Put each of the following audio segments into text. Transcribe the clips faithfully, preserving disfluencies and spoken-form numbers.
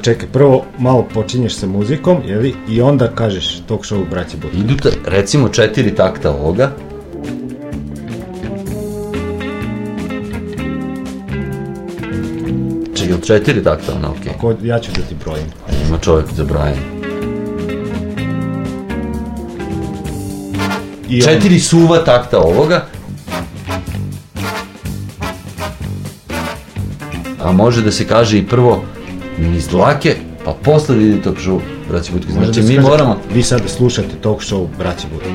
čekaj, prvo malo počinješ sa muzikom, jeli, i onda kažeš talk show Braće Butkaj. Idu ta, recimo četiri takta ovoga. Čekaj, ili četiri takta, ono, okej. Ako, ja ću da ti brojim. Ima čovjek za brojanje. I četiri on... suva takta ovoga. A može da se kaže i prvo niz dlake, pa posle vidi talk show Braće Butkaj. Znači, mi moramo... Vi sada slušate talk show Braće Butkaj.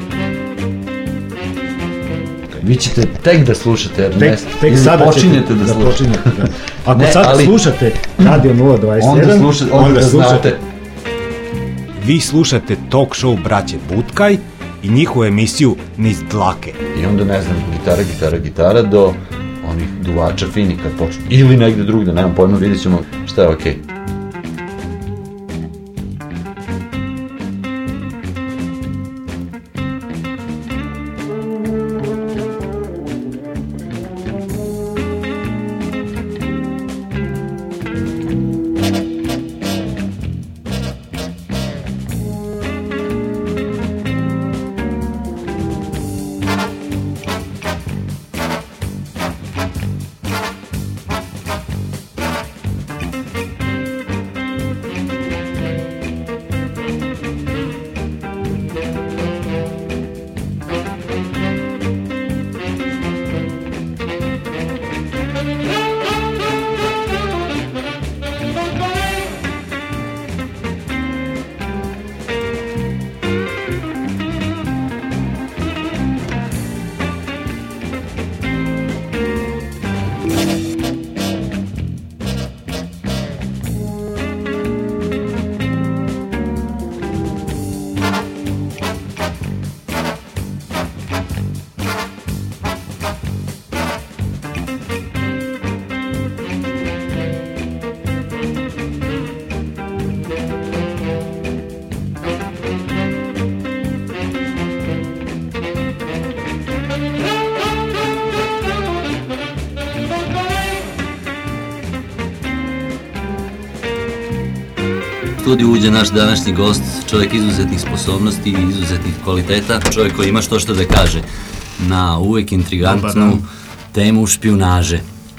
Vi ćete tek da slušate, jer tek, ne, tek sada počinjete da, da slušate. Počinjete, da. Ako ne, sada ali, slušate Radio nula dvadeset jedan, onda, slušate, onda, onda slušate. Vi slušate talk show Braće Butkaj i njihovu emisiju Niz dlake. I onda, ne znam, gitara, gitara, gitara do onih duvača fini kad počnu. Ili negde drugde, nemam pojma, vidjet ćemo šta je okej. Okay. U studiju uđe naš današnji gost, čovjek izuzetnih sposobnosti i izuzetnih kvaliteta, čovjek koji ima što što da kaže na uvek intrigantnu temu špijunaže.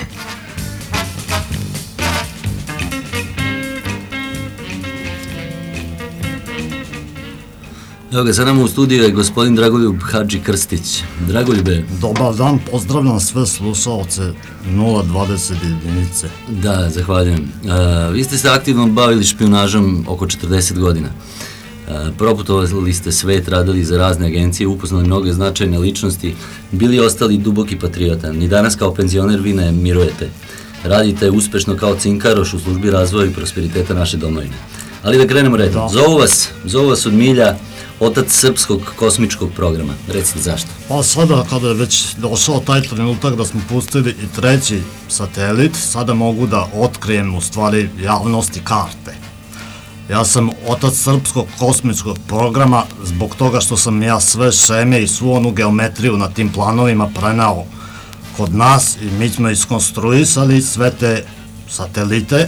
Evo ga, sad nam u studiju je gospodin Dragoljub Hadži Krstić. Dragoljube. Dobar dan, pozdravljam sve slušalce nula dvadeset jedinice. Da, zahvaljujem. Uh, vi ste se aktivno bavili špijunažom oko četrdeset godina. Uh, proputovali ste svet, radili za razne agencije, upoznali mnoge značajne ličnosti, bili ostali duboki patriota. Ni danas kao penzioner vi ne mirujete. Radite uspešno kao cinkaroš u službi razvoja i prosperiteta naše domovine. Ali da krenemo redom. Zovu vas, zovu vas od milja, otac srpskog kosmičkog programa. Recite zašto? Pa sada kada je već došao taj trenutak da smo pustili i treći satelit, sada mogu da otkrijem u stvari javnosti karte. Ja sam otac srpskog kosmičkog programa zbog toga što sam ja sve šeme i svu onu geometriju na tim planovima prenao kod nas i mi smo iskonstruisali sve te satelite.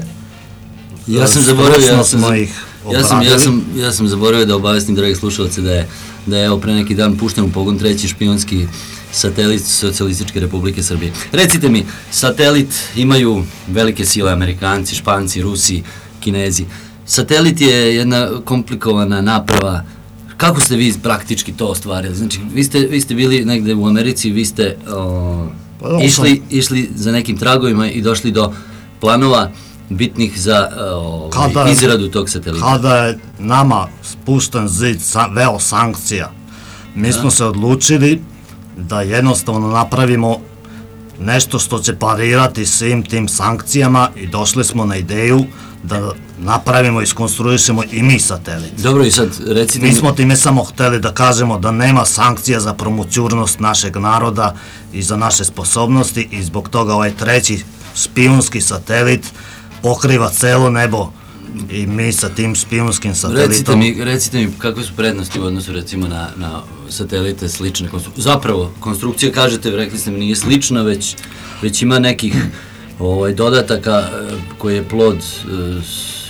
Ja sam zaboravio, ja sam, ja sam, ja sam, ja sam zaboravio da obavestim, dragi slušalce, da je, da je evo pre neki dan pušten u pogon treći špijunski satelit Socijalističke Republike Srbije. Recite mi, satelit imaju velike sile, Amerikanci, Španci, Rusi, Kinezi. Satelit je jedna komplikovana naprava. Kako ste vi praktički to ostvarili? Znači, vi ste, vi ste bili negde u Americi, vi ste o, išli, išli za nekim tragovima i došli do planova bitnih za o, kada, izradu tog satelita. Kada je nama spušten zid sa, veo sankcija, mi smo se odlučili da jednostavno napravimo nešto što će parirati svim tim sankcijama i došli smo na ideju da napravimo i iskonstruišemo i mi satelit. Dobro, i sad recite... Mi smo time samo hteli da kažemo da nema sankcija za promoćurnost našeg naroda i za naše sposobnosti i zbog toga ovaj treći špijunski satelit pokriva celo nebo i mi sa tim špijunskim satelitom... Recite mi, recite mi kakve su prednosti u odnosu recimo na, na satelite slične konstrukcije. Zapravo, konstrukcija, kažete, rekli ste mi, nije slična, već, već ima nekih ovaj, dodataka koji je plod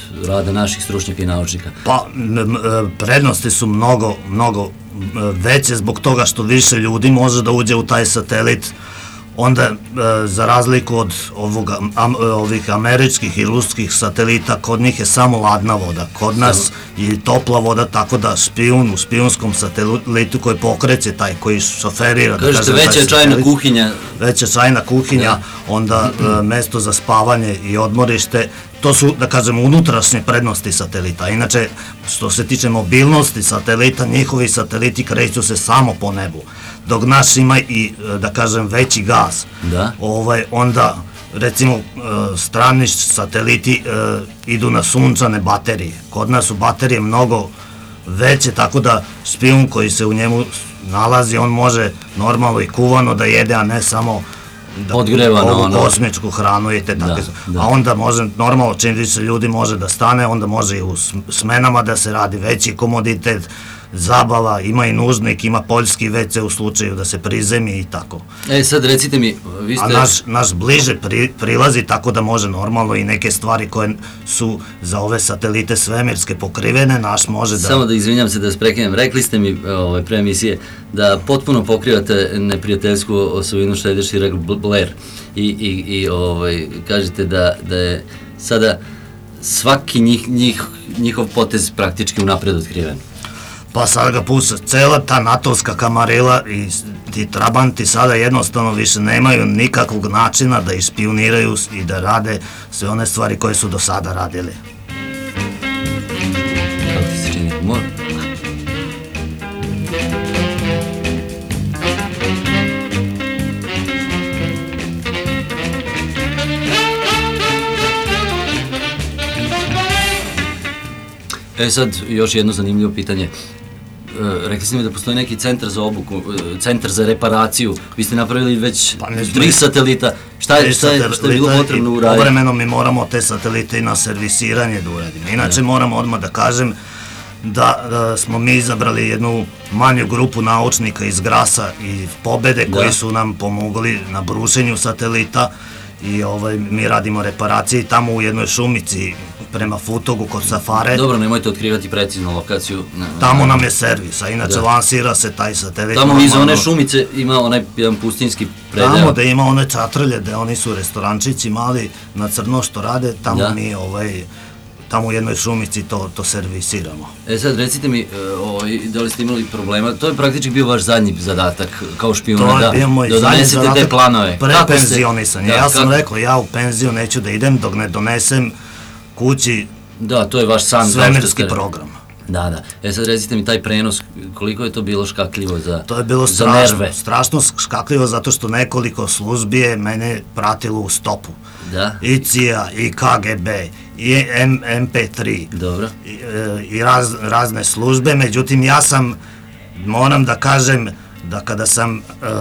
rada naših stručnjaka i naučnika? Pa, prednosti su mnogo, mnogo veće zbog toga što više ljudi može da uđe u taj satelit. Onda, za razliku od ovoga, ovih američkih i ruskih satelita, kod njih je samo ladna voda, kod nas je topla voda, tako da špijun u špijunskom satelitu koji pokreće taj, koji šoferira, da kažete, veća je čajna kuhinja. Veća čajna kuhinja, onda mesto za spavanje i odmorište, to su, da kažem, unutrašnje prednosti satelita. Inače, što se tiče mobilnosti satelita, njihovi sateliti kreću se samo po nebu, dok naš ima i, da kažem, veći gas. Da. Onda, recimo, strani sateliti idu na sunčane baterije. Kod nas su baterije mnogo veće, tako da špijun koji se u njemu nalazi, on može normalno i kuvano da jede, a ne samo ovu kosmičku hranu i te takve. A onda može, normalno, čim više ljudi može da stane, onda može i u smenama da se radi veći komoditet, zabava, ima i nužnik, ima poljski ve ce u slučaju da se prizemi i tako. E, sad recite mi, vi ste... A naš bliže prilazi, tako da može normalno i neke stvari koje su za ove satelite svemirske pokrivene, naš može da... Samo da izvinjam se da vas prekinem, rekli ste mi pre emisije da potpuno pokrivate neprijateljsku osovinu što je i rekao Blair i kažete da je sada svaki njihov potez praktički unapred otkriven. Pa sad ga pušta, cela ta natovska kamarila i ti trabanti sada jednostavno više nemaju nikakvog načina da ispioniraju i da rade sve one stvari koje su do sada radili. Kako ti se čini humor? E sad, još jedno zanimljivo pitanje. Rekli ste mi da postoji neki centar za obuku, centar za reparaciju. Vi ste napravili već tri satelita. Šta je bilo potrebno uraditi? Povremeno mi moramo te satelite i na servisiranje da uradimo. Inače moram odmah da kažem da smo mi izabrali jednu manju grupu naučnika iz Grasa i Pobede koji su nam pomogli na brušenju satelita i mi radimo reparacije tamo u jednoj šumici prema Futogu kod Safare. Dobro, nemojte otkrivati preciznu lokaciju. Tamo nam je servis, a inače lansira se taj satelit. Tamo iza one šumice ima onaj jedan pustinski predel. Tamo da ima one čatrlje, da oni su restorančići mali na crno što rade, tamo mi tamo u jednoj šumici to servisiramo. E sad, recite mi, da li ste imali problema, to je praktički bio vaš zadnji zadatak kao špijuna, da donesete te planove. Prepenzionisan. Ja sam rekao, ja u penziju neću da idem dok ne donesem kući svemirski program. Da, da. E sad recite mi taj prenos, koliko je to bilo škakljivo za nerve? To je bilo strašno škakljivo zato što nekoliko službi je mene pratilo u stopu. Da? I C I A, i K G B, i M P tri. Dobro. I razne službe, međutim ja sam, moram da kažem, da kada sam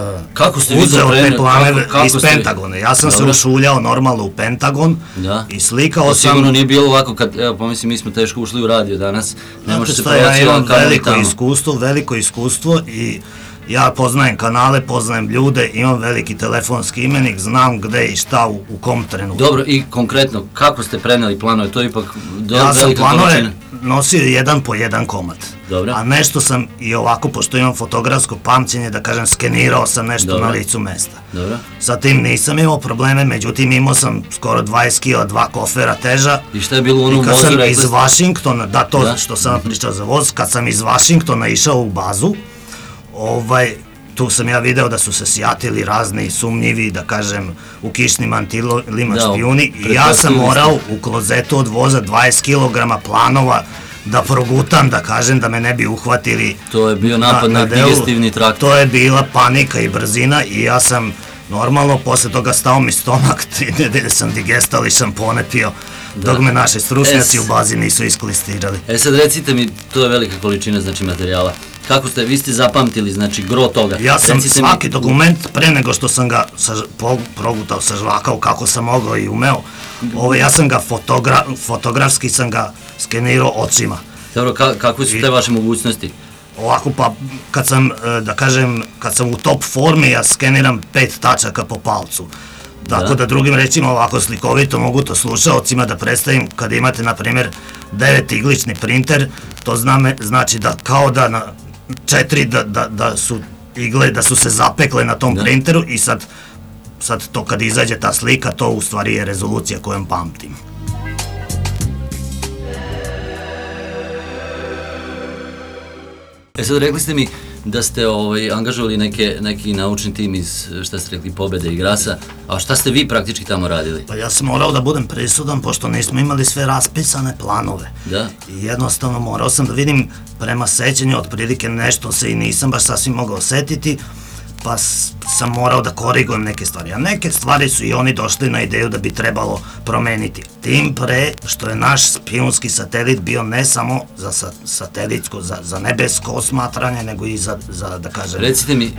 uzeo te planeve iz Pentagona, ja sam se ušuljao normalno u Pentagon i slikao sam... Sigurno nije bilo ovako kad, evo pomislim, mi smo teško ušli u radio danas, ne može se proći ja imam veliko iskustvo, veliko iskustvo i ja poznajem kanale, poznajem ljude, imam veliki telefonski imenik, znam gde i šta u kom trenutku. Dobro, i konkretno, kako ste preneli planove, to je ipak velika količina? Ja sam planove nosio jedan po jedan komad. Dobro. A nešto sam i ovako, pošto imam fotografsko pamćenje, da kažem, skenirao sam nešto na licu mesta. Dobro. Sa tim nisam imao probleme, međutim imao sam skoro dvadeset kila, dva kofera teža. I šta je bilo u onom vozu? I kad sam iz Vašingtona, da to što sam pričao za voz, kad sam iz Vašingtona išao u bazu, tu sam ja video da su se sjatili razni sumnjivi, da kažem, u kišnim mantilima špijuni i ja sam morao u klozetu od voza dvadeset kilograma planova da progutam, da kažem, da me ne bi uhvatili. To je bio napad na digestivni trakt. To je bila panika i brzina i ja sam normalno, posle toga stao mi stomak, tri nedelje sam digestal i šampone pio, dok me naši stručnjaci u bazi nisu isklistirali. E sad recite mi, to je velika količina znači materijala. Kako ste, vi ste zapamtili, znači, gro toga? Ja sam svaki dokument, pre nego što sam ga progutao, sažvakao, kako sam mogao i umeo, ja sam ga fotografski sam ga skenirao očima. Dobro, kakve su te vaše mogućnosti? Ovako, pa, kad sam, da kažem, kad sam u top formi, ja skeniram pet tačaka po palcu. Tako da drugim rečima ovako slikovito mogu to slušalcima da predstavim kada imate na primjer devet iglični printer, to znači da kao da na četiri da su igle, da su se zapekle na tom printeru i sad sad to kad izađe ta slika, to u stvari je rezolucija kojom pamtim. E sad rekli ste mi da ste ovaj, angažovali neke, neki naučni tim iz, šta ste rekli, Pobede i Grasa, a šta ste vi praktički tamo radili? Pa ja sam morao da budem prisudan, pošto nismo imali sve raspisane planove. Da. I jednostavno morao sam da vidim prema sećanju, otprilike nešto se i nisam baš sasvim mogao setiti, pa sam morao da korigujem neke stvari. A neke stvari su i oni došli na ideju da bi trebalo promeniti. Tim pre što je naš špijunski satelit bio ne samo za satelitsko, za nebesko osmatranje, nego i za, da kažem, donje. Recite mi,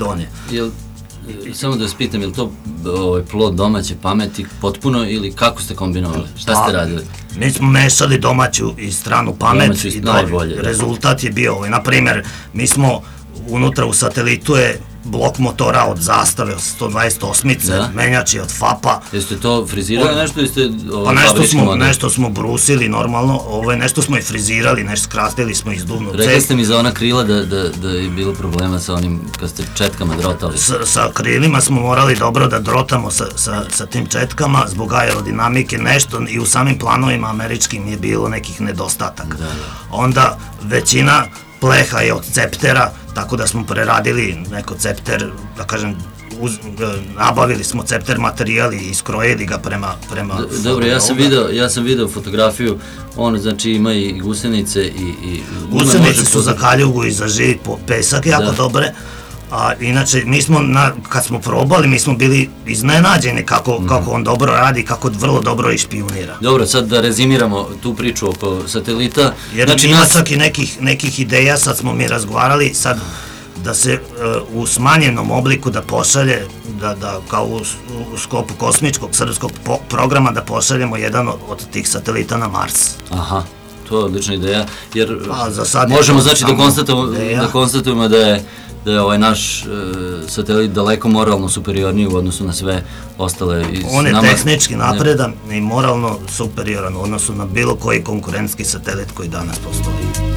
samo da vas pitam, je li to plod domaće pameti potpuno ili kako ste kombinovali? Šta ste radili? Mi smo mešali domaću i stranu pamet i rezultat je bio ovaj. Naprimjer, mi smo unutra u satelitu je blok motora od Zastave, od sto dvadeset osmice, menjači od FAP-a. Jeste to frizirali nešto ili ste fabrički model? Pa nešto smo brusili normalno, nešto smo i frizirali, nešto skratili smo izduvnu cev. Rekli ste mi za ona krila da je bilo problema sa onim, kad ste četkama drotali. Sa krilima smo morali dobro da drotamo sa tim četkama, zbog aerodinamike nešto i u samim planovima američkim je bilo nekih nedostataka. Onda većina pleha je od ceptera, tako da smo preradili neko cepter, da kažem, nabavili smo cepter materijal i iskrojili ga prema... Dobro, ja sam video fotografiju, on znači ima i gusenice i... Gusenice su za kaljugu i za živ pesak jako dobre, a inače, mi smo, kad smo probali, mi smo bili iznenađeni kako on dobro radi, kako vrlo dobro i špijunira. Dobro, sad da rezimiramo tu priču oko satelita. Jer ima čak i nekih ideja, sad smo mi razgovarali, sad da se u smanjenom obliku da pošalje, da kao u sklopu kosmičkog srpskog programa da pošaljemo jedan od tih satelita na Mars. Aha, to je odlična ideja, jer možemo znači da konstatujemo da je da je ovaj naš satelit daleko moralno superiorniji u odnosu na sve ostale. On je tehnički napredan i moralno superioran u odnosu na bilo koji konkurentski satelit koji danas postoji.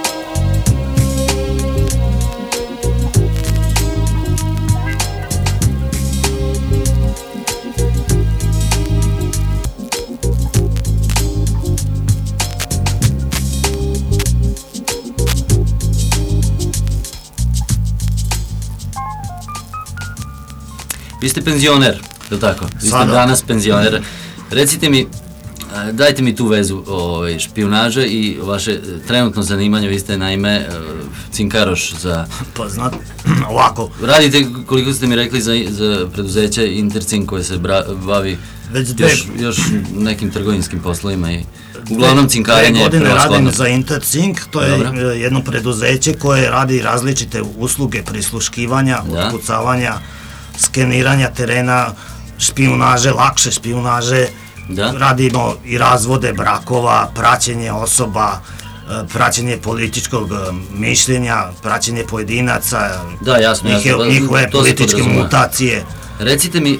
Vi ste penzioner, je li tako? Vi ste danas penzioner. Recite mi, dajte mi tu vezu špijunaže i vaše trenutno zanimanje, vi ste naime cinkaroš za... Pa znate, ovako... Radite, koliko ste mi rekli, za preduzeće Intercink koje se bavi još nekim trgovinskim poslovima i uglavnom cinkarenje je prevashodno. Dve godine radim za Intercink, to je jedno preduzeće koje radi različite usluge prisluškivanja, otkucavanja, skeniranja terena, špijunaže, lakše špijunaže, radimo i razvode brakova, praćenje osoba, praćenje političkog mišljenja, praćenje pojedinaca, njihove političke mutacije. Recite mi,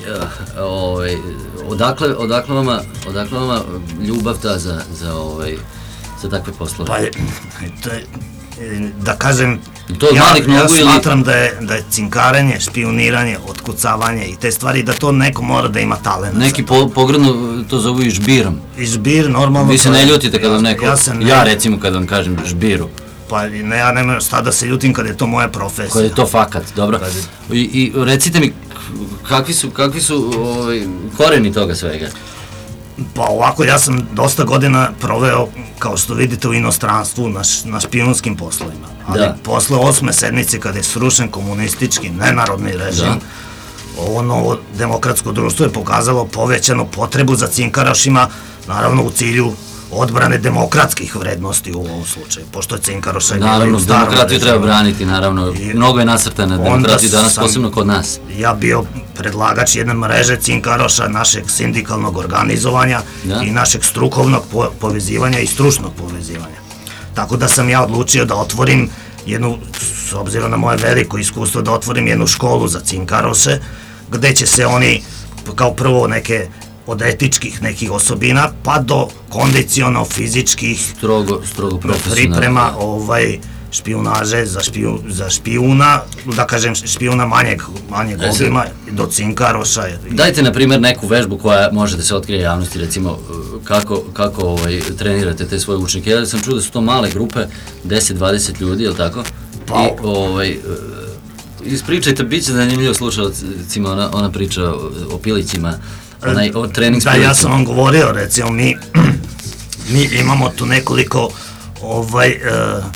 odakle vama ljubav ta za takve poslove? Pa, da kažem, ja smatram da je cinkarenje, špijuniranje, otkucavanje i te stvari, da to neko mora da ima talent. Neki pogrdno to zovu i žbirom. I žbir, normalno... Vi se ne ljutite kad vam neko, ja recimo kad vam kažem žbiru. Pa ja nemam šta da se ljutim kad je to moja profesija. Kad je to fakat, dobro. I recite mi, kakvi su koreni toga svega? Pa ovako, ja sam dosta godina proveo, kao što vidite, u inostranstvu na špijunskim poslovima. Ali posle osme sedmice, kada je srušen komunistički, nenarodni režim, ovo novo demokratsko društvo je pokazalo povećanu potrebu za cinkarašima, naravno u cilju odbrane demokratskih vrednosti u ovom slučaju, pošto je cinkaroša... Naravno, demokratiju treba braniti, naravno, mnogo je nasrtana demokratiju danas, posebno kod nas. Ja bio predlagač jedne mreže cinkaroša, našeg sindikalnog organizovanja i našeg strukovnog povezivanja i stručnog povezivanja. Tako da sam ja odlučio da otvorim jednu, s obzirom na moje veliko iskustvo, da otvorim jednu školu za cinkaroše, gde će se oni kao prvo neke od etičkih nekih osobina, pa do kondiciono fizičkih strogo, strogo profesionalno priprema ovaj, špijunaže za, špiju, za špijuna, da kažem špijuna manjeg, manjeg e, obima, do cinkaroša. Dajte, na primjer, neku vežbu koja može da se otkrije javnosti, recimo, kako, kako ovaj, trenirate te svoje učenike. Ja sam čuo da su to male grupe, deset do dvadeset ljudi, je li tako? Pa, I, ovaj, ispričajte, bit će zanimljivo slušalcima ona, ona priča o, o pilićima, onaj, o trening s da, pilicima. ja sam vam govorio, recimo, mi, mi imamo tu nekoliko ovaj, e,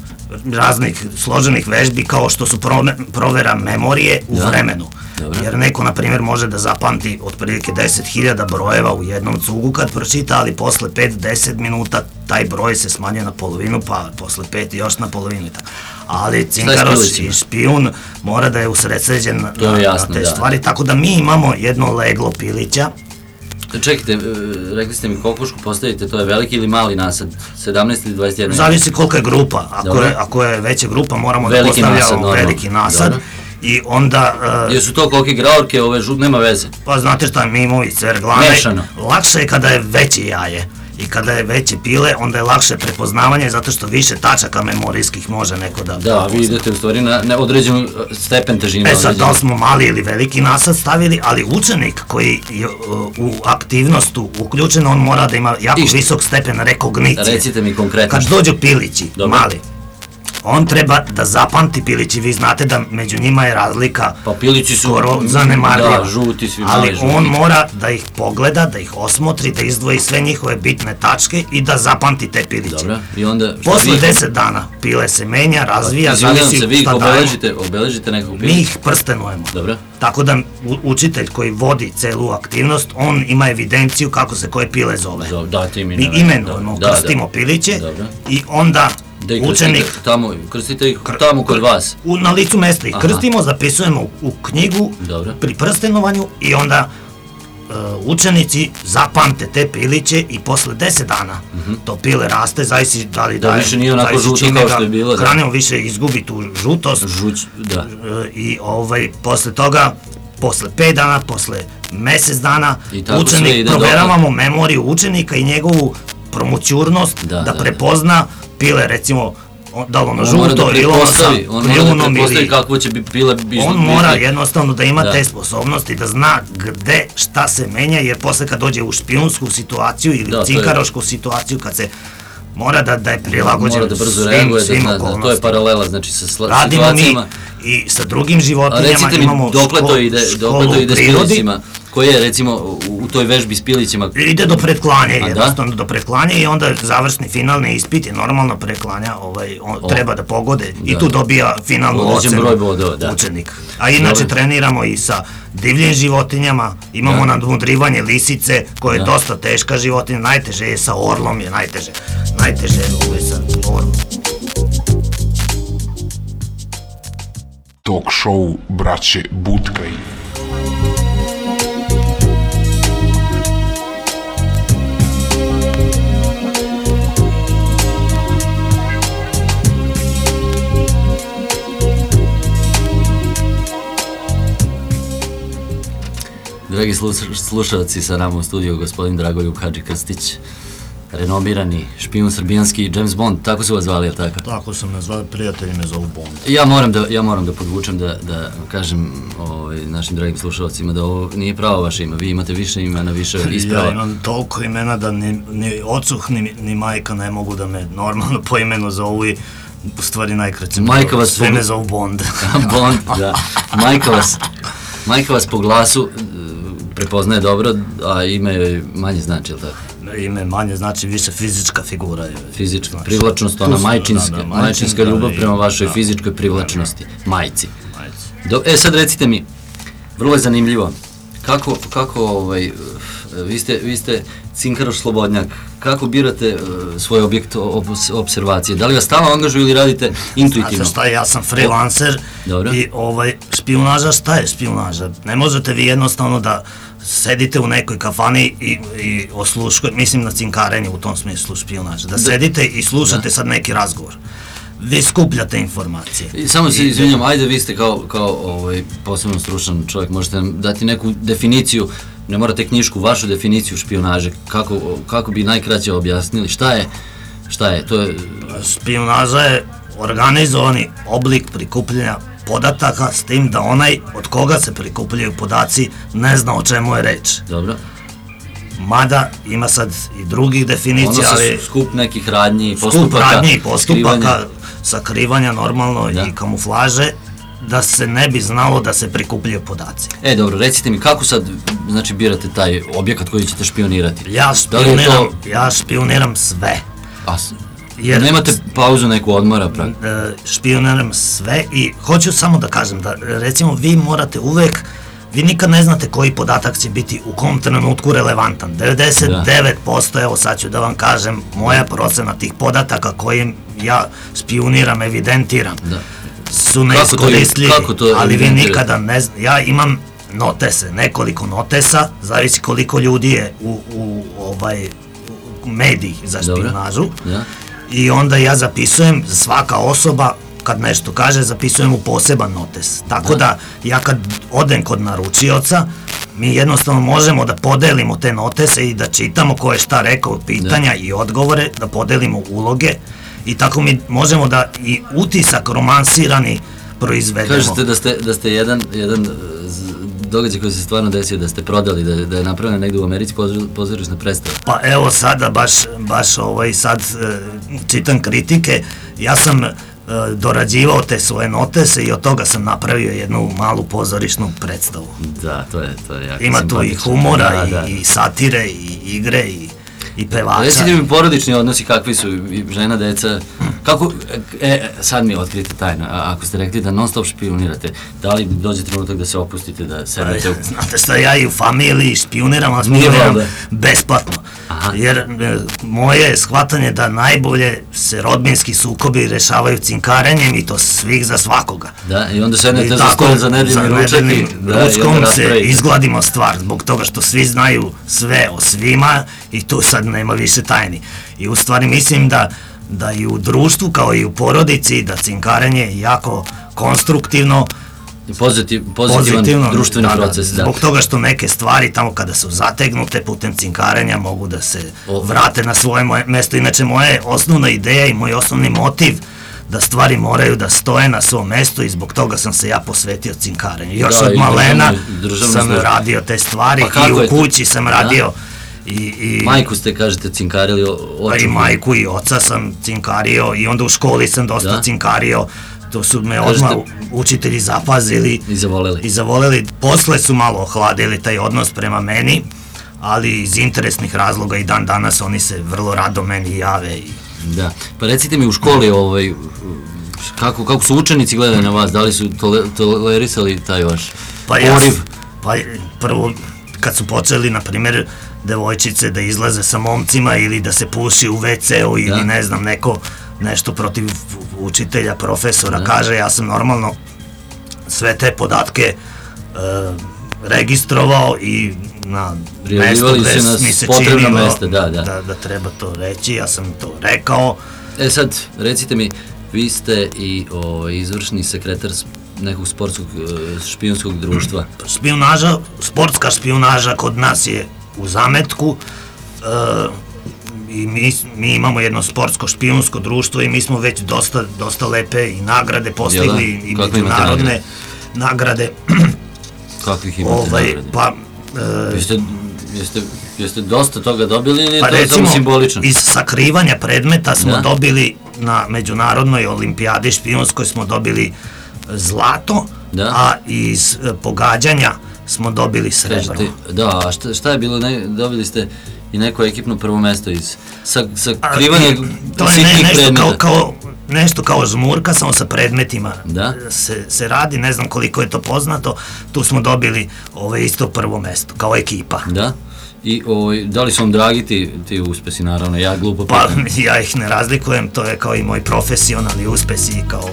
raznih složenih vežbi kao što su prome, provera memorije u da. vremenu. Dobre. Jer neko, na primjer, može da zapamti otprilike deset hiljada brojeva u jednom cugu kad pročita, ali posle pet do deset minuta taj broj se smanjuje na polovinu, pa posle pet još na polovinu i tako. Ali cinkaroš i špijun mora da je usredsređen na, jasno, na te da. stvari, tako da mi imamo jedno leglo pilića. Čekajte, rekli ste mi kokošku postavite, to je veliki ili mali nasad, sedamnaest ili dvadeset jedan? Zavisi kolika je grupa, ako, je, ako je veća grupa moramo veliki da postavljamo nasad, veliki nasad. Dobro. I onda... Uh, Jesu to kolike graorke, ove žut, nema veze? Pa znate šta, mi imamo i cerglane. Mešano. Lakše je kada je veće jaje i kada je veće pile, onda je lakše prepoznavanje zato što više tačaka memorijskih može neko da... Da, vi idete u stvari na, na određenu stepen težine. E sad, da li smo mali ili veliki nasad stavili, ali učenik koji je uh, u aktivnostu uključen, on mora da ima jako Ište. visok stepen rekognicije. Recite mi konkretno. Kad dođu pilići, Dobre. mali, on treba da zapamti pilići, vi znate da među njima je razlika pa pilići su skoro zanemarljiva, da, žuti svi ali mali, žuti. On mora da ih pogleda, da ih osmotri, da izdvoji sve njihove bitne tačke i da zapamti te piliće. Dobro, i onda... Posle vi... deset dana pile se menja, razvija, zavisi se, vi šta obeležite, dajemo. Obeležite nekog pilića. Mi ih prstenujemo. Dobro. Tako da učitelj koji vodi celu aktivnost, on ima evidenciju kako se koje pile zove. Da, ti mi Mi imenujemo, da, krstimo da. piliće Dobro. i onda... Da ih učenik, tamo, krstite ih tamo kod vas? U, na licu mesta ih Aha. krstimo, zapisujemo u, u knjigu Dobro. pri prstenovanju i onda uh, učenici zapamte te piliće i posle deset dana uh-huh. to pile raste, zavisi da li da daje, više nije onako žuto kao što je bilo. Hranimo više izgubi tu žutost Žuć, da. Uh, i ovaj, posle toga, posle pet dana, posle mesec dana, učenik, proveravamo doma. memoriju učenika i njegovu promućurnost da, da, da prepozna da. pile, recimo, da li ono žuto ili ono sa kljunom ili... Kako će bi pile biti. On mora jednostavno da ima da. te sposobnosti, da zna gde, šta se menja, jer posle kad dođe u špijunsku situaciju ili da, cinkarošku je... situaciju, kad se mora da, da je prilagođen da brzo svim, reaguje, svim da, okolnostima. To je paralela, znači sa sla, Radimo situacijama. Mi i sa drugim životinjama. A recite mi, imamo dokle to ide, dokle to ide s pilicima? Koji je, recimo, u toj vežbi s pilićima? Ide do pretklanja, jednostavno do pretklanja i onda završni finalni ispit je normalno preklanja, ovaj, on, treba da pogode da. i tu dobija finalnu ocenu broj bodova, da. učenik. A inače Dobre. treniramo i sa divljim životinjama, imamo da. nadmudrivanje lisice, koja je da. dosta teška životinja, najteže je sa orlom, je najteže, najteže je ovaj sa orlom. Talk show braće Butkaj. Dragi slušalci, sa nama u studiju gospodin Dragoljub Hadži Krstić, renomirani špijun srbijanski, James Bond, tako su vas zvali, je li tako? Tako sam me zvali, prijatelji me zovu Bond. Ja moram da, ja moram da podvučem, da, da kažem ovaj, našim dragim slušalcima da ovo nije pravo vaše ime, vi imate više imena, više isprava. Ja imam toliko imena da ni, ni ocuh, ni, ni majka ne mogu da me normalno po imenu zovu i u stvari najkraće. Majka vas... Sve me zovu Bond. Bond, da. Majka vas, majka vas po glasu prepoznaje dobro, a ime joj manje znači, ili tako? Ime manje znači više fizička figura. Fizička, znači, privlačnost, ona majčinska, da, da, majčinska ljubav prema vašoj da, fizičkoj privlačnosti, da, majci. Do, e sad recite mi, vrlo je zanimljivo, kako, kako ovaj, vi ste, vi ste cinkaroš slobodnjak, kako birate uh, svoj objekt observacije? Da li vas stalno angažuju ili radite intuitivno? Znate šta, ja sam freelancer o, i ovaj, špijunaža, šta je špijunaža? Ne možete vi jednostavno da sedite u nekoj kafani i, i osluškujete, mislim na cinkarenje u tom smislu špijunaža, da, da sedite i slušate da. sad neki razgovor. Vi skupljate informacije. I samo se izvinjam, ajde vi ste kao, kao ovaj, posebno stručan čovjek, možete nam dati neku definiciju ne morate knjišku, vašu definiciju špijunaže, kako, kako bi najkraće objasnili, šta je, šta je, to je... Špijunaža je organizovani oblik prikupljanja podataka, s tim da onaj od koga se prikupljaju podaci ne zna o čemu je reč. Dobro. Mada ima sad i drugih definicija, ali... Ono skup nekih radnji i postupaka. Skup radnji i postupaka, sakrivanja normalno i kamuflaže, da se ne bi znalo da se prikupljaju podaci. E, dobro, recite mi, kako sad, znači, birate taj objekat koji ćete špionirati? Ja špioniram, to... ja špioniram sve. A, jer nemate pauzu neku odmora, pravi? Špioniram sve i hoću samo da kažem da, recimo, vi morate uvek, vi nikad ne znate koji podatak će biti u kom trenutku relevantan. devedeset devet posto, evo sad ću da vam kažem, moja procena tih podataka kojim ja špioniram, evidentiram, da. su neiskoristljivi, ali vi nikada ne znate. Ja imam notese, nekoliko notesa, zavisi koliko ljudi je u, u ovaj, mediji za špionažu. Da. I onda ja zapisujem, svaka osoba kad nešto kaže, zapisujem u poseban notes. Tako da, ja kad odem kod naručioca, mi jednostavno možemo da podelimo te notese i da čitamo ko je šta rekao, pitanja i odgovore, da podelimo uloge i tako mi možemo da i utisak romansirani proizvedemo. Kažete da ste, da ste jedan, jedan događaj koji se stvarno desio, da ste prodali, da, da je napravljeno negde u Americi pozorišna predstava. Pa evo sada, baš, baš ovaj, sad čitam kritike, ja sam dorađivao te svoje notese i od toga sam napravio jednu malu pozorišnu predstavu. Da, to je, to je jako ima tu i humora, da, i, da. i satire, i igre, i, i pevača. Recite mi porodični odnosi, kakvi su, i žena, deca, kako, e, sad mi otkrite tajno, ako ste rekli da non stop špionirate, da li dođe trenutak da se opustite, da sedete u... Znate šta, ja i u familiji špioniram, ali špioniram besplatno. Aha. Jer e, moje je shvatanje da najbolje se rodbinski sukobi rešavaju cinkarenjem i to svih za svakoga. Da, i onda sednete za stol za nedeljni ručak i ručkom se izgladimo stvar, zbog toga što svi znaju sve o svima i tu sad nema više tajni. I u stvari mislim da, da i u društvu kao i u porodici da cinkarenje je jako konstruktivno, Pozitiv, pozitivan društveni da, proces. Da, zbog toga što neke stvari tamo kada su zategnute putem cinkarenja mogu da se o. vrate na svoje mesto. Inače, moja osnovna ideja i moj osnovni motiv da stvari moraju da stoje na svom mestu i zbog toga sam se ja posvetio cinkarenju. Još da, od malena državni, sam državni radio te stvari pa i u kući sam radio. Da? I, i, majku ste, kažete, cinkarili? Pa i majku i oca sam cinkario i onda u školi sam dosta da? cinkario. To su me odmah učitelji zapazili i zavoleli. i zavoleli. Posle su malo ohladili taj odnos prema meni, ali iz interesnih razloga i dan danas oni se vrlo rado meni jave. I... Da, pa recite mi u školi ovaj, kako, kako su učenici gledali na vas, da li su tole, tolerisali taj vaš pa poriv? Ja, pa prvo, kad su počeli, na primjer, devojčice da izlaze sa momcima ili da se puši u ve ce u ili da? ne znam, neko nešto protiv učitelja, profesora, da. kaže, ja sam normalno sve te podatke e, registrovao i na mesto gde mi se činilo mesta, da, da. Da, da treba to reći, ja sam to rekao. E sad, recite mi, vi ste i o, izvršni sekretar nekog sportskog špijunskog društva. Špijunaža, sportska špijunaža kod nas je u zametku, e, i mi, mi imamo jedno sportsko špijunsko društvo i mi smo već dosta, dosta lepe i nagrade postigli i međunarodne nagrade. Kakvih imate ovaj, nagrade? Pa, e, jeste, jeste, jeste dosta toga dobili ili je pa to recimo, samo simbolično? Iz sakrivanja predmeta smo da? dobili na međunarodnoj olimpijadi špijunskoj smo dobili zlato, da? a iz pogađanja smo dobili srebro. Kažete, da, a šta, šta je bilo, ne, dobili ste i neko ekipno prvo mesto iz sakrivanja sitnih ne, predmeta. Kao, kao, nešto kao žmurka, samo sa predmetima da? se, se radi, ne znam koliko je to poznato, tu smo dobili ovaj, isto prvo mesto, kao ekipa. Da? I ovaj, da li su vam dragi ti, ti uspesi, naravno, ja glupo pitam? Pa ja ih ne razlikujem, to je kao i moj profesionalni uspesi, kao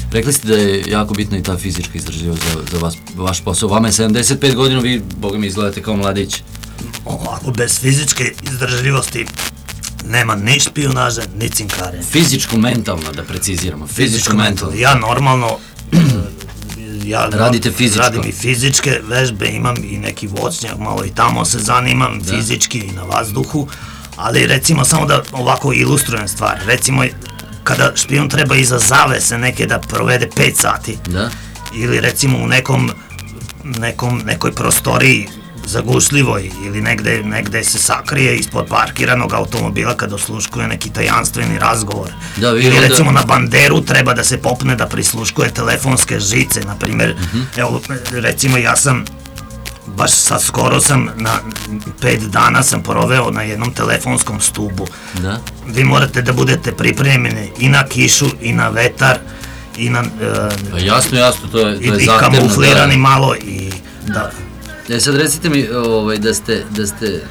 Rekli ste da je jako bitna i ta fizička izdržljivost za, za vas, vaš posao. Vama je sedamdeset pet godina, vi, boga mi, izgledate kao mladić. Ovako, bez fizičke izdržljivosti nema ni špijunaže, ni cinkare. Fizičko-mentalno, da preciziramo. Fizičko-mentalno. Ja normalno... Ja radite fizičko. Radim i fizičke vežbe, imam i neki voćnjak, malo i tamo se zanimam, da. Fizički i na vazduhu, ali recimo samo da ovako ilustrujem stvar, recimo kada špijun treba iza zavese neke da provede pet sati, da. Ili recimo u nekom, nekom, nekoj prostoriji zagušljivoj ili negde, negde se sakrije ispod parkiranog automobila kad osluškuje neki tajanstveni razgovor. Da, ili onda... recimo na banderu treba da se popne da prisluškuje telefonske žice, na primjer, uh-huh. Evo, recimo ja sam, baš sad skoro sam, na pet dana sam proveo na jednom telefonskom stubu. Da. Vi morate da budete pripremljeni i na kišu, i na vetar, i na... Uh, pa jasno, jasno, to je, to je i, zahtevno. I kamuflirani da. Malo, i da... E sad recite mi ovaj, da, ste, da, ste,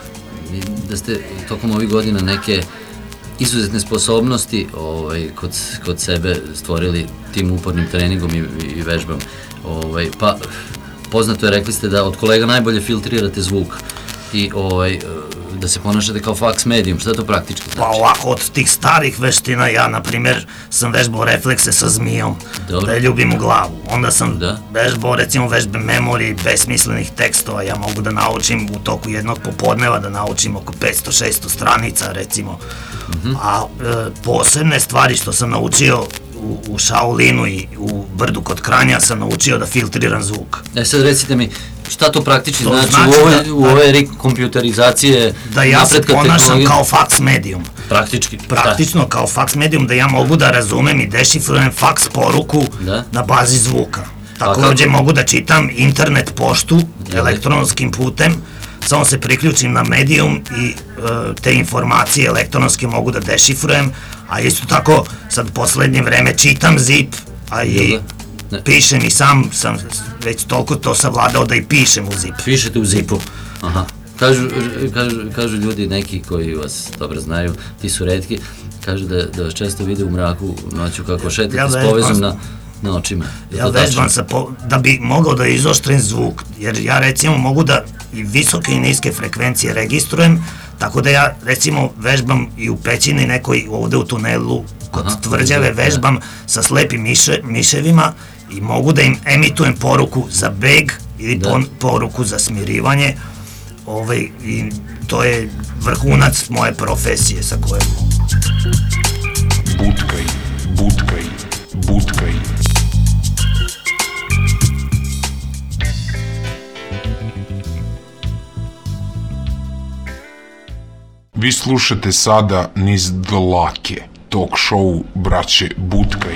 da ste tokom ovih godina neke izuzetne sposobnosti ovaj, kod, kod sebe stvorili tim upornim treningom i, i vežbom. Ovaj, pa poznato je, rekli ste da od kolega najbolje filtrirate zvuk i ovaj, da se ponašate kao fax medium. Šta to praktički znači? Pa ovako, od tih starih veština ja, na primjer, sam vežbao reflekse sa zmijom, dobro. Da je ljubim u glavu. Onda sam da. vežbao, recimo, vežbe memorije, besmislenih tekstova. Ja mogu da naučim u toku jednog popodneva, da naučim oko petsto šesto stranica, recimo. Mm-hmm. A e, posebne stvari što sam naučio u, u Shaolinu i u Brdu kod Kranja sam naučio da filtriram zvuk. E sad recite mi, šta to praktički to znači, znači u ove, da, u ove da, kompjuterizacije da ja se ponašam kao fax medium. Praktički? Praktično da. Kao fax medium, da ja mogu da razumem i dešifrujem fax poruku da. Na bazi zvuka. Takođe mogu da čitam internet poštu da. Elektronskim putem, samo se priključim na medium i uh, te informacije elektronske mogu da dešifrujem, a isto tako sad poslednje vreme čitam zip, a i ne. Pišem i sam sam već toliko to savladao da i pišem u zip. Pišete u zipu? Aha. Kažu, kažu, kažu ljudi neki koji vas dobro znaju, ti su retki, kažu da, da vas često vide u mraku noću kako šetate ja s povezom na, na očima. Ja vežbam se po, da bi mogao da izoštrim zvuk, jer ja recimo mogu da i visoke i niske frekvencije registrujem, tako da ja recimo vežbam i u pećini nekoj ovde u tunelu kod aha, Tvrđave vežbam da. Sa slepim miše, miševima i mogu da im emitujem poruku za beg ili da. pon, poruku za smirivanje. Ovaj, i to je vrhunac moje profesije sa kojom... Butkaj, butkaj, butkaj. Vi slušate sada Niz dlake, talk show braće Butkaj.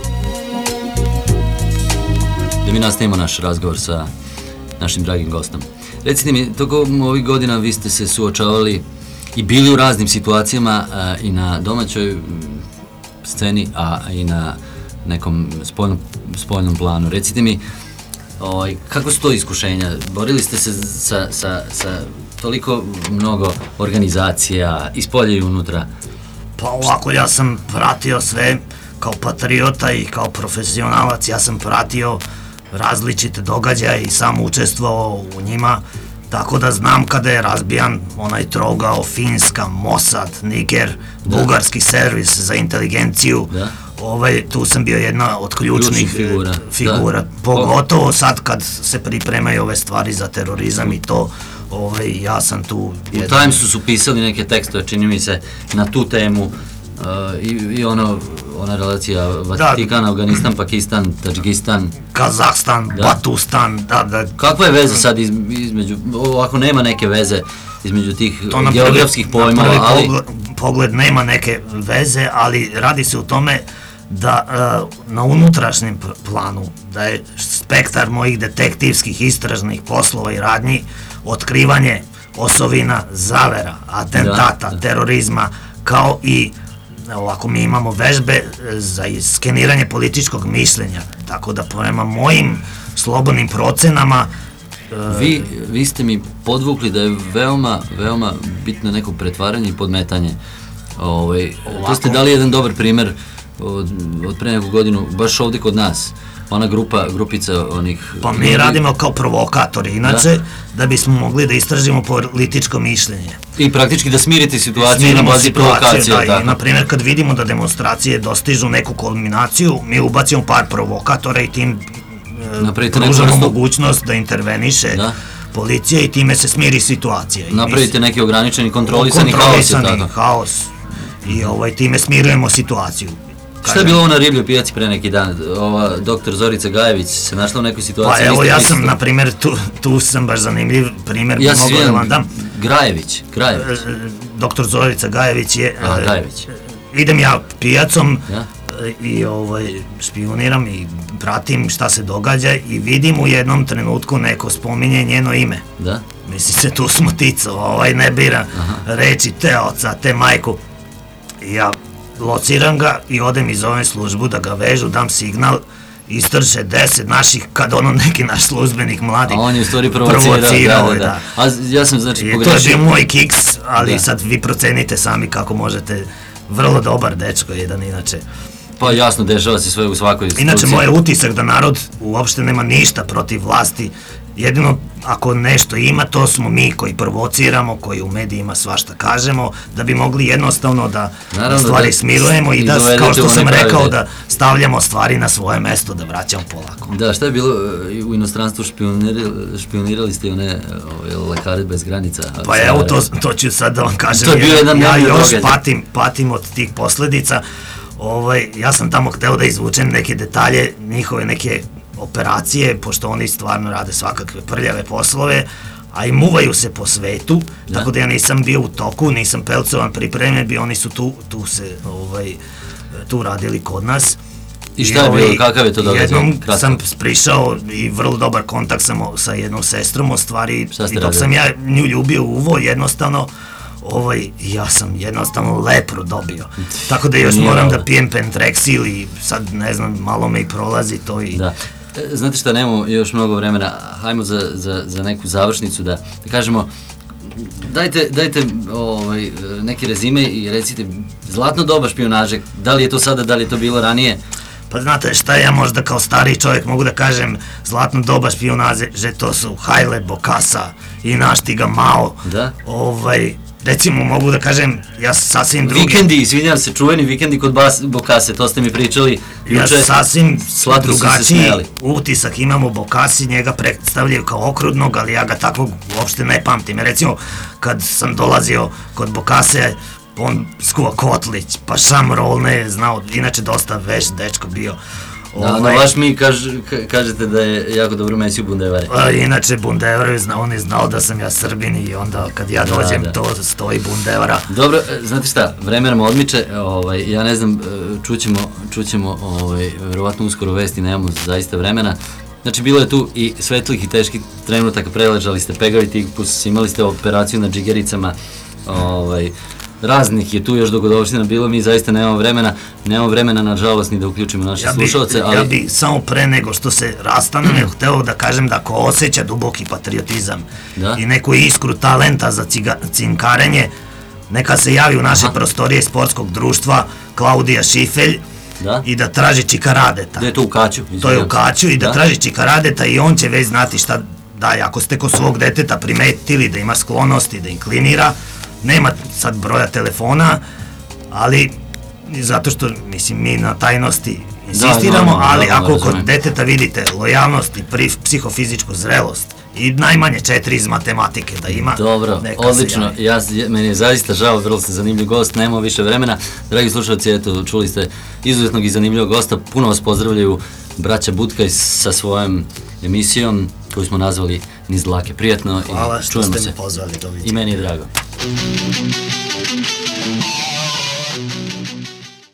Da mi nastavimo naš razgovor sa našim dragim gostom. Recite mi, tokom ovih godina vi ste se suočavali i bili u raznim situacijama a, i na domaćoj sceni, a i na nekom spoljnom, spoljnom planu. Recite mi, ovaj, kako su to iskušenja? Borili ste se sa, sa, sa toliko mnogo organizacija, iz polja i unutra? Pa ovako, ja sam pratio sve kao patriota i kao profesionalac, ja sam pratio različite događaje i sam učestvovao u njima, tako da znam kada je razbijan onaj trogao, Finska, Mossad, Niger, da. Bugarski servis za inteligenciju, da. Ovaj, tu sam bio jedna od ključnih figura, figura. Da. Pogotovo sad kad se pripremaju ove stvari za terorizam i to, ovaj, ja sam tu... Jedan... U Timesu su pisali neke tekstove, čini mi se, na tu temu, uh, i, i ono, ona relacija Vatikan, da. Afganistan, Pakistan, Tadžikistan, Kazahstan, da. Batustan, da, da. Kakva je veza sad iz, između, ako nema neke veze između tih geografskih pojma, ali... Pogled, pogled nema neke veze, ali radi se o tome da uh, na unutrašnjem planu, da je spektar mojih detektivskih istražnih poslova i radnji, otkrivanje osovina, zavera, atentata, da, da. terorizma, kao i ovako mi imamo vežbe za skeniranje političkog mišljenja, tako da prema mojim slobodnim procenama uh, vi, vi ste mi podvukli da je veoma, veoma bitno neko pretvaranje i podmetanje. Ovaj, to ste dali jedan dobar primer od, od pre neku godinu, baš ovde kod nas, ona grupa, grupica onih... Pa mi ljudi radimo kao provokatori, inače, da, da bismo mogli da istražimo političko mišljenje. I praktički da smirite situaciju na bazi provokacije. Da, tako. I, na primjer, kad vidimo da demonstracije dostižu neku kulminaciju, mi ubacimo par provokatora i tim e, pružamo mogućnost da interveniše da. policija i time se smiri situacija. I napravite neki ograničeni, kontrolisani, kontrolisani haos. haos. I ovaj, time smirujemo situaciju. Šta je bilo ovo na ribljoj pijaci pre neki dan? Ova doktor Zorica Gajević se našla u nekoj situaciji? Pa evo, ja sam, na primjer, tu, tu sam baš zanimljiv primjer. Ja se svijem, Grajević, Grajević. Doktor Zorica Gajević je... A, Gajević. Idem ja pijacom ja? i ovaj, špioniram i pratim šta se događa i vidim u jednom trenutku neko spominje njeno ime. Da? Misli se, tu smo tico, ovaj ne bira Aha. reči te oca, te majku. I ja lociram ga i odem i zovem službu da ga vežu, dam signal, istrče deset naših, kad ono neki naš službenik mladi a on je u stvari provocirao, da, da, da. A ja sam znači pogrešio. To je bio moj kiks, ali da. Sad vi procenite sami kako možete, vrlo dobar dečko jedan inače. Pa jasno, dešava se sve u svakoj instituciji. Inače, moj utisak da narod uopšte nema ništa protiv vlasti, jedino ako nešto ima, to smo mi koji provociramo, koji u medijima svašta kažemo, da bi mogli jednostavno da naravno, stvari da smirujemo i da, kao što sam rekao, da stavljamo stvari na svoje mesto, da vraćamo polako. Da, šta je bilo u inostranstvu, špionirali, špionirali ste one ove, lekare bez granica? Pa evo, to, to ću sad da vam kažem, to je bio jedan ja još patim, patim od tih posledica. Ovaj, ja sam tamo hteo da izvučem neke detalje, njihove neke operacije, pošto oni stvarno rade svakakve prljave poslove, a i muvaju se po svetu, da. Tako da ja nisam bio u toku, nisam pelcovan pripremljen, bi oni su tu, tu se, ovaj, tu radili kod nas. I šta je bilo, kakav je to događaj? Jednom sam prišao i vrlo dobar kontakt sam sa jednom sestrom, o stvari, i dok sam ja nju ljubio uvo, jednostavno, ovaj, ja sam jednostavno lepro dobio. Tako da još Nije moram ovo. da pijem Pentrexil i sad, ne znam, malo me i prolazi to i... Da. Znate šta, nemamo još mnogo vremena, hajmo za, za, za neku završnicu da, da kažemo, dajte, dajte ovaj, neke rezime i recite, zlatno doba špijunaže, da li je to sada, da li je to bilo ranije? Pa znate šta, ja možda kao stariji čovjek mogu da kažem, zlatno doba špijunaže, že to su Haile, Bokassa i naš Tiga Mao. Da? Ovaj, recimo mogu da kažem, ja sasvim drugi... Vikendi, izvinjam se, čuveni vikendi kod Bas, Bokasse, to ste mi pričali juče. Ja sasvim drugačiji utisak imam u Bokassi, njega predstavljaju kao okrutnog, ali ja ga takvog uopšte ne pamtim. Recimo, kad sam dolazio kod Bokasse, on skuva kotlić, pa šamrolne je znao, inače dosta veš dečko bio. Da, ovaj, no baš mi kaž, kažete da je jako dobro mesio bundevare. A, inače bundevare, on je znao da sam ja Srbin i onda kad ja dođem da, da. to stoji bundevara. Dobro, znate šta, vreme nam odmiče, ovaj, ja ne znam, čućemo, čućemo ovaj, verovatno uskoro vesti, nemamo zaista vremena. Znači, bilo je tu i svetlih i teških trenutaka, preležali ste pegavi tikpus, imali ste operaciju na džigericama, ovaj, raznih je tu još dogodovština bilo, mi zaista nemamo vremena, nemamo vremena nažalost ni da uključimo naše ja slušalce, ali... Ja bi samo pre nego što se rastanem, hteo da kažem da ko osjeća duboki patriotizam da? i neku iskru talenta za ciga, cinkarenje, neka se javi u naše Aha. prostorije sportskog društva Klaudija Šifelj da? i da traži Čikaradeta. Da je to u Kaću? To je u Kaću i da, da traži Čikaradeta i on će već znati šta daje. Ako ste kod svog deteta primetili da ima sklonosti, da inklinira, nema sad broja telefona, ali zato što, mislim, mi na tajnosti insistiramo, da, no, no, ali no, ako no, kod deteta vidite lojalnost i psihofizičku zrelost i najmanje četiri iz matematike da ima. Dobro, odlično, ja, meni je zaista žao, vrlo ste zanimljiv gost, nemamo više vremena. Dragi slušalci, eto, čuli ste izuzetnog i zanimljivog gosta, puno vas pozdravljaju braća Butkaj sa svojom emisijom koju smo nazvali Niz dlake. Prijatno i čujemo se. Hvala što ste me pozvali, doviđenja. I meni je drago.